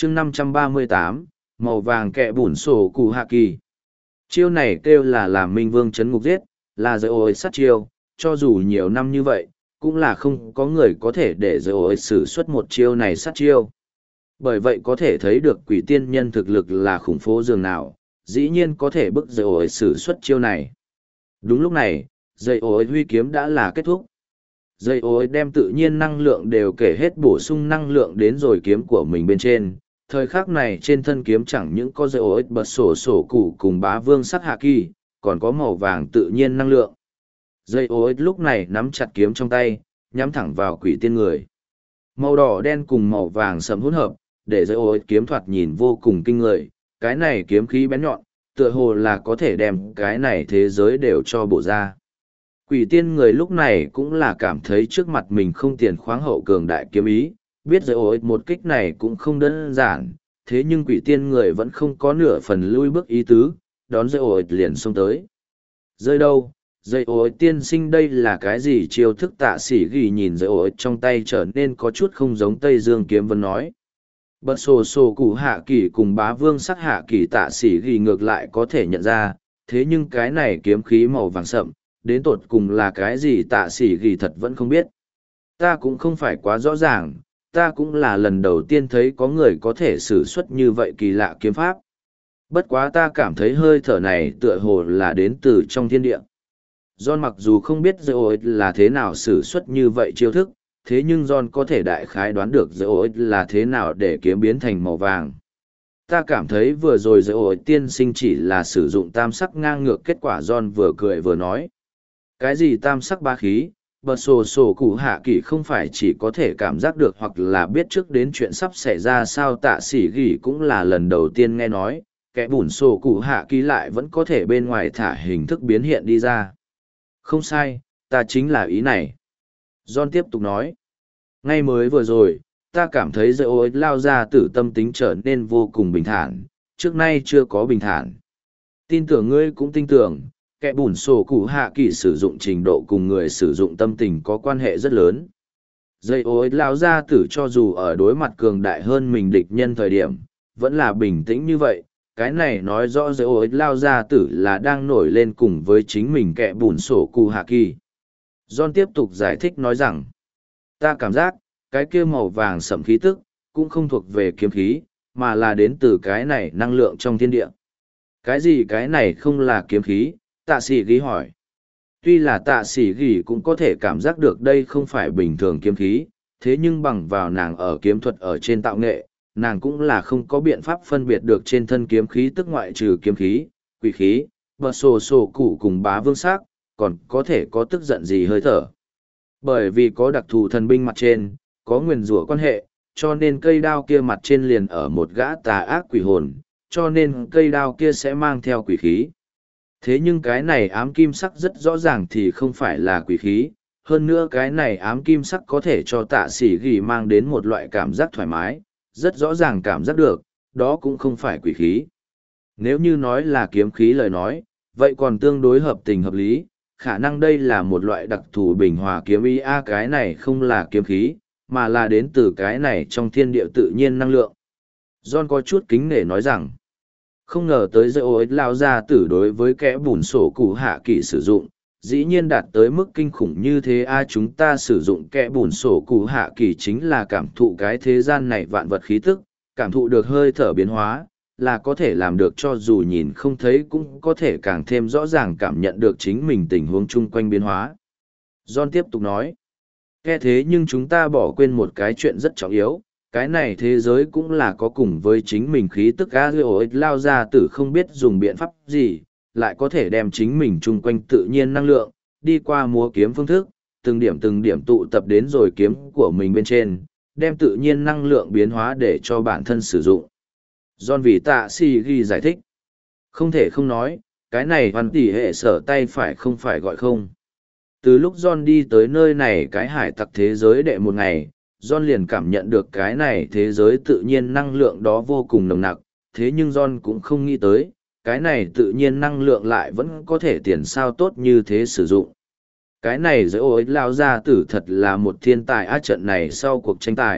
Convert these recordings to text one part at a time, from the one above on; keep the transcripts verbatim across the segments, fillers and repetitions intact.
chương năm trăm ba mươi tám, màu vàng kẹ bùn sổ cụ hạ kỳ. Chiêu này kêu là làm minh vương chấn ngục giết, là giới ôi sát chiêu, cho dù nhiều năm như vậy, cũng là không có người có thể để giới ôi sử xuất một chiêu này sát chiêu. Bởi vậy có thể thấy được quỷ tiên nhân thực lực là khủng phố dường nào, dĩ nhiên có thể bức giới ôi sử xuất chiêu này. Đúng lúc này, dây ôi huy kiếm đã là kết thúc. Dây ôi đem tự nhiên năng lượng đều kể hết bổ sung năng lượng đến rồi kiếm của mình bên trên. Thời khắc này trên thân kiếm chẳng những có dây ôi bật sổ sổ cụ cùng bá vương sắc hạ kỳ, còn có màu vàng tự nhiên năng lượng. Dây ôi lúc này nắm chặt kiếm trong tay, nhắm thẳng vào quỷ tiên người. Màu đỏ đen cùng màu vàng sẫm hỗn hợp, để dây ôi kiếm thoạt nhìn vô cùng kinh người. Cái này kiếm khí bén nhọn, tựa hồ là có thể đem cái này thế giới đều cho bổ ra. Quỷ tiên người lúc này cũng là cảm thấy trước mặt mình không tiền khoáng hậu cường đại kiếm ý, biết rồi ôi một kích này cũng không đơn giản, thế nhưng quỷ tiên người vẫn không có nửa phần lui bước ý tứ, đón dây ôi liền xông tới. Rơi đâu, dây ôi tiên sinh đây là cái gì chiêu thức tạ sĩ ghi nhìn dây ôi trong tay trở nên có chút không giống Tây Dương kiếm vân nói. Bật sổ sổ cụ hạ kỳ cùng bá vương sắc hạ kỳ tạ sĩ ghi ngược lại có thể nhận ra, thế nhưng cái này kiếm khí màu vàng sậm, đến tột cùng là cái gì tạ sĩ ghi thật vẫn không biết. Ta cũng không phải quá rõ ràng, ta cũng là lần đầu tiên thấy có người có thể sử xuất như vậy kỳ lạ kiếm pháp. Bất quá ta cảm thấy hơi thở này tựa hồ là đến từ trong thiên địa. John mặc dù không biết Zeoid là thế nào sử xuất như vậy chiêu thức, thế nhưng John có thể đại khái đoán được Zeoid là thế nào để kiếm biến thành màu vàng. Ta cảm thấy vừa rồi Zeoid tiên sinh chỉ là sử dụng tam sắc ngang ngược, kết quả John vừa cười vừa nói. Cái gì tam sắc ba khí, bật sổ sổ cụ hạ kỳ không phải chỉ có thể cảm giác được hoặc là biết trước đến chuyện sắp xảy ra sao tạ sĩ gỉ cũng là lần đầu tiên nghe nói, kẻ bùn sổ cụ hạ kỳ lại vẫn có thể bên ngoài thả hình thức biến hiện đi ra. Không sai, ta chính là ý này. John tiếp tục nói. Ngay mới vừa rồi, ta cảm thấy dây ôi lao ra tử tâm tính trở nên vô cùng bình thản, trước nay chưa có bình thản. Tin tưởng ngươi cũng tin tưởng, kẻ bùn sổ cụ hạ kỳ sử dụng trình độ cùng người sử dụng tâm tình có quan hệ rất lớn. Dây ôi lao ra tử cho dù ở đối mặt cường đại hơn mình địch nhân thời điểm, vẫn là bình tĩnh như vậy. Cái này nói rõ dây ôi lao ra tử là đang nổi lên cùng với chính mình kẻ bùn sổ cụ hạ kỳ. John tiếp tục giải thích nói rằng, ta cảm giác, cái kia màu vàng sẫm khí tức, cũng không thuộc về kiếm khí, mà là đến từ cái này năng lượng trong thiên địa. Cái gì cái này không là kiếm khí? Tạ sĩ ghi hỏi. Tuy là tạ sĩ ghi cũng có thể cảm giác được đây không phải bình thường kiếm khí, thế nhưng bằng vào nàng ở kiếm thuật ở trên tạo nghệ, nàng cũng là không có biện pháp phân biệt được trên thân kiếm khí tức ngoại trừ kiếm khí, quỷ khí, bờ sổ sổ cụ cùng bá vương sắc, còn có thể có tức giận gì hơi thở. Bởi vì có đặc thù thần binh mặt trên, có nguyền rủa quan hệ, cho nên cây đao kia mặt trên liền ở một gã tà ác quỷ hồn, cho nên cây đao kia sẽ mang theo quỷ khí. Thế nhưng cái này ám kim sắc rất rõ ràng thì không phải là quỷ khí, hơn nữa cái này ám kim sắc có thể cho tạ sĩ ghi mang đến một loại cảm giác thoải mái, rất rõ ràng cảm giác được, đó cũng không phải quỷ khí. Nếu như nói là kiếm khí lời nói, vậy còn tương đối hợp tình hợp lý, khả năng đây là một loại đặc thù bình hòa kiếm ý a cái này không là kiếm khí, mà là đến từ cái này trong thiên địa tự nhiên năng lượng. John có chút kính nể nói rằng, không ngờ tới dây ối lao ra tử đối với kẻ bùn sổ cụ hạ kỳ sử dụng, dĩ nhiên đạt tới mức kinh khủng như thế a chúng ta sử dụng kẻ bùn sổ cụ hạ kỳ chính là cảm thụ cái thế gian này vạn vật khí tức, cảm thụ được hơi thở biến hóa, là có thể làm được cho dù nhìn không thấy cũng có thể càng thêm rõ ràng cảm nhận được chính mình tình huống chung quanh biến hóa. John tiếp tục nói, nghe thế nhưng chúng ta bỏ quên một cái chuyện rất trọng yếu, cái này thế giới cũng là có cùng với chính mình khí tức a ôi lao ra tử không biết dùng biện pháp gì, lại có thể đem chính mình chung quanh tự nhiên năng lượng, đi qua múa kiếm phương thức, từng điểm từng điểm tụ tập đến rồi kiếm của mình bên trên, đem tự nhiên năng lượng biến hóa để cho bản thân sử dụng. John vì tạ si ghi giải thích. Không thể không nói, cái này hoàn tỷ hệ sở tay phải không phải gọi không. Từ lúc John đi tới nơi này cái hải tặc thế giới đệ một ngày, John liền cảm nhận được cái này thế giới tự nhiên năng lượng đó vô cùng nồng nặc, thế nhưng John cũng không nghĩ tới, cái này tự nhiên năng lượng lại vẫn có thể tiền sao tốt như thế sử dụng. Cái này dễ ối lao ra tử thật là một thiên tài á trận này sau cuộc tranh tài,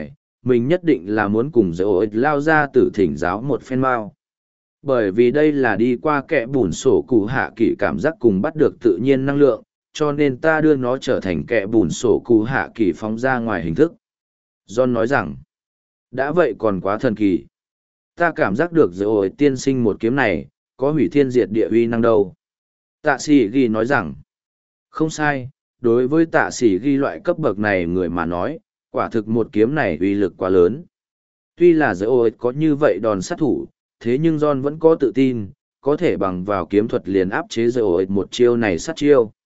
mình nhất định là muốn cùng dễ ổi lao ra tử thỉnh giáo một phen mau. Bởi vì đây là đi qua kẽ bùn sổ cụ hạ kỳ cảm giác cùng bắt được tự nhiên năng lượng, cho nên ta đưa nó trở thành kẽ bùn sổ cụ hạ kỳ phóng ra ngoài hình thức. John nói rằng, đã vậy còn quá thần kỳ. Ta cảm giác được dễ ổi tiên sinh một kiếm này, có hủy thiên diệt địa uy năng đâu. Tạ sĩ ghi nói rằng, không sai, đối với tạ sĩ ghi loại cấp bậc này người mà nói, quả thực một kiếm này uy lực quá lớn. Tuy là dễ ổi có như vậy đòn sát thủ, thế nhưng John vẫn có tự tin, có thể bằng vào kiếm thuật liền áp chế dễ ổi một chiêu này sát chiêu.